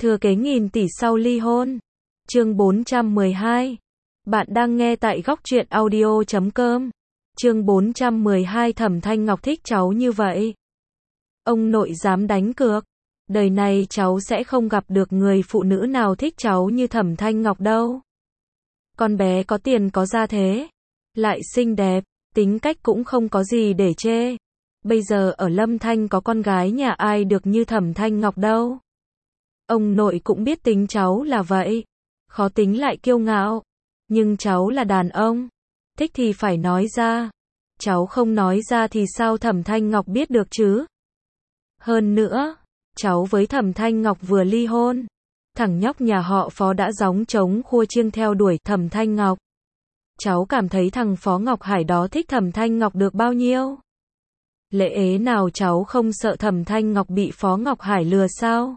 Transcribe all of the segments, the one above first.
Thừa kế nghìn tỷ sau ly hôn. Chương 412. Bạn đang nghe tại góc truyện audio.com. Chương 412. Thẩm Thanh Ngọc thích cháu như vậy. Ông nội dám đánh cược. Đời này cháu sẽ không gặp được người phụ nữ nào thích cháu như Thẩm Thanh Ngọc đâu. Con bé có tiền có gia thế, lại xinh đẹp, tính cách cũng không có gì để chê. Bây giờ ở Lâm Thanh có con gái nhà ai được như Thẩm Thanh Ngọc đâu. Ông nội cũng biết tính cháu là vậy, khó tính lại kiêu ngạo. Nhưng cháu là đàn ông, thích thì phải nói ra. Cháu không nói ra thì sao Thẩm Thanh Ngọc biết được chứ? Hơn nữa, cháu với Thẩm Thanh Ngọc vừa ly hôn. Thằng nhóc nhà họ Phó đã gióng trống khua chiêng theo đuổi Thẩm Thanh Ngọc. Cháu cảm thấy thằng Phó Ngọc Hải đó thích Thẩm Thanh Ngọc được bao nhiêu? Lẽ ế nào cháu không sợ Thẩm Thanh Ngọc bị Phó Ngọc Hải lừa sao?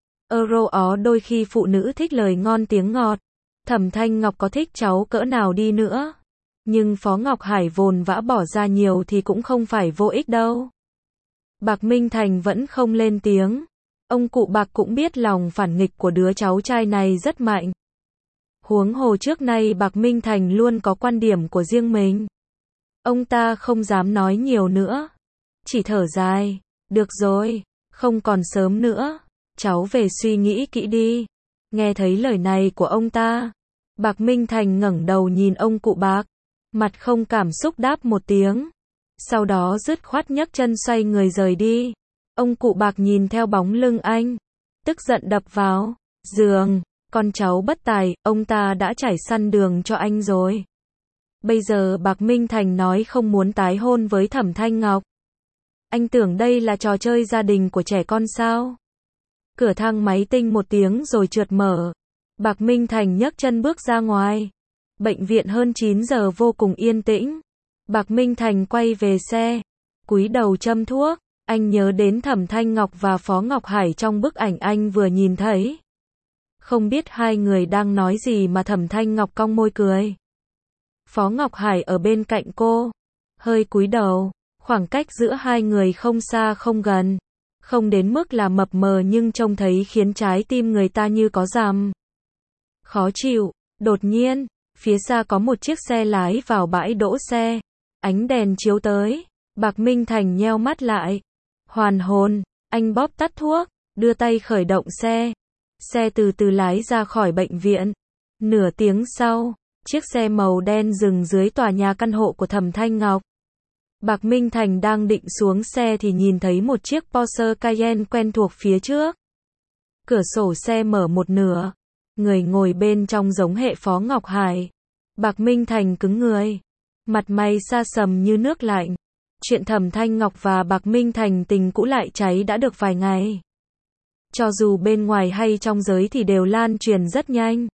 Ó đôi khi phụ nữ thích lời ngon tiếng ngọt. Thẩm Thanh Ngọc có thích cháu cỡ nào đi nữa, nhưng Phó Ngọc Hải vồn vã bỏ ra nhiều thì cũng không phải vô ích đâu. Bạc Minh Thành vẫn không lên tiếng. Ông cụ Bạc cũng biết lòng phản nghịch của đứa cháu trai này rất mạnh. Huống hồ trước nay Bạc Minh Thành luôn có quan điểm của riêng mình. Ông ta không dám nói nhiều nữa, chỉ thở dài, được rồi, không còn sớm nữa, cháu về suy nghĩ kỹ đi. Nghe thấy lời này của ông ta, Bạc Minh Thành ngẩng đầu nhìn ông cụ Bạc, mặt không cảm xúc đáp một tiếng. Sau đó dứt khoát nhấc chân xoay người rời đi. Ông cụ Bạc nhìn theo bóng lưng anh, tức giận đập vào giường. Con cháu bất tài, ông ta đã trải săn đường cho anh rồi. Bây giờ Bạc Minh Thành nói không muốn tái hôn với Thẩm Thanh Ngọc. Anh tưởng đây là trò chơi gia đình của trẻ con sao? Cửa thang máy tinh một tiếng rồi trượt mở. Bạc Minh Thành nhấc chân bước ra ngoài. Bệnh viện hơn 9 giờ vô cùng yên tĩnh. Bạc Minh Thành quay về xe, cúi đầu châm thuốc. Anh nhớ đến Thẩm Thanh Ngọc và Phó Ngọc Hải trong bức ảnh anh vừa nhìn thấy. Không biết hai người đang nói gì mà Thẩm Thanh Ngọc cong môi cười. Phó Ngọc Hải ở bên cạnh cô, hơi cúi đầu, khoảng cách giữa hai người không xa không gần, không đến mức là mập mờ nhưng trông thấy khiến trái tim người ta như có giằm. Khó chịu, đột nhiên, phía xa có một chiếc xe lái vào bãi đỗ xe, ánh đèn chiếu tới, Bạc Minh Thành nheo mắt lại. Hoàn hồn, anh bóp tắt thuốc, đưa tay khởi động xe. Xe từ từ lái ra khỏi bệnh viện. Nửa tiếng sau, chiếc xe màu đen dừng dưới tòa nhà căn hộ của Thẩm Thanh Ngọc. Bạc Minh Thành đang định xuống xe thì nhìn thấy một chiếc Porsche Cayenne quen thuộc phía trước. Cửa sổ xe mở một nửa. Người ngồi bên trong giống hệ Phó Ngọc Hải. Bạc Minh Thành cứng người. Mặt mày xa sầm như nước lạnh. Chuyện Thẩm Thanh Ngọc và Bạc Minh Thành tình cũ lại cháy đã được vài ngày. Cho dù bên ngoài hay trong giới thì đều lan truyền rất nhanh.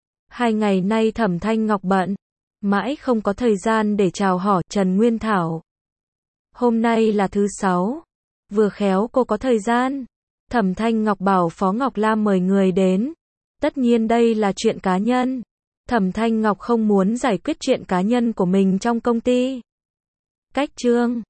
2 ngày nay Thẩm Thanh Ngọc bận, mãi không có thời gian để chào hỏi Trần Nguyên Thảo. Hôm nay là thứ 6, vừa khéo cô có thời gian. Thẩm Thanh Ngọc bảo Phó Ngọc Lam mời người đến. Tất nhiên đây là chuyện cá nhân. Thẩm Thanh Ngọc không muốn giải quyết chuyện cá nhân của mình trong công ty. Cách chương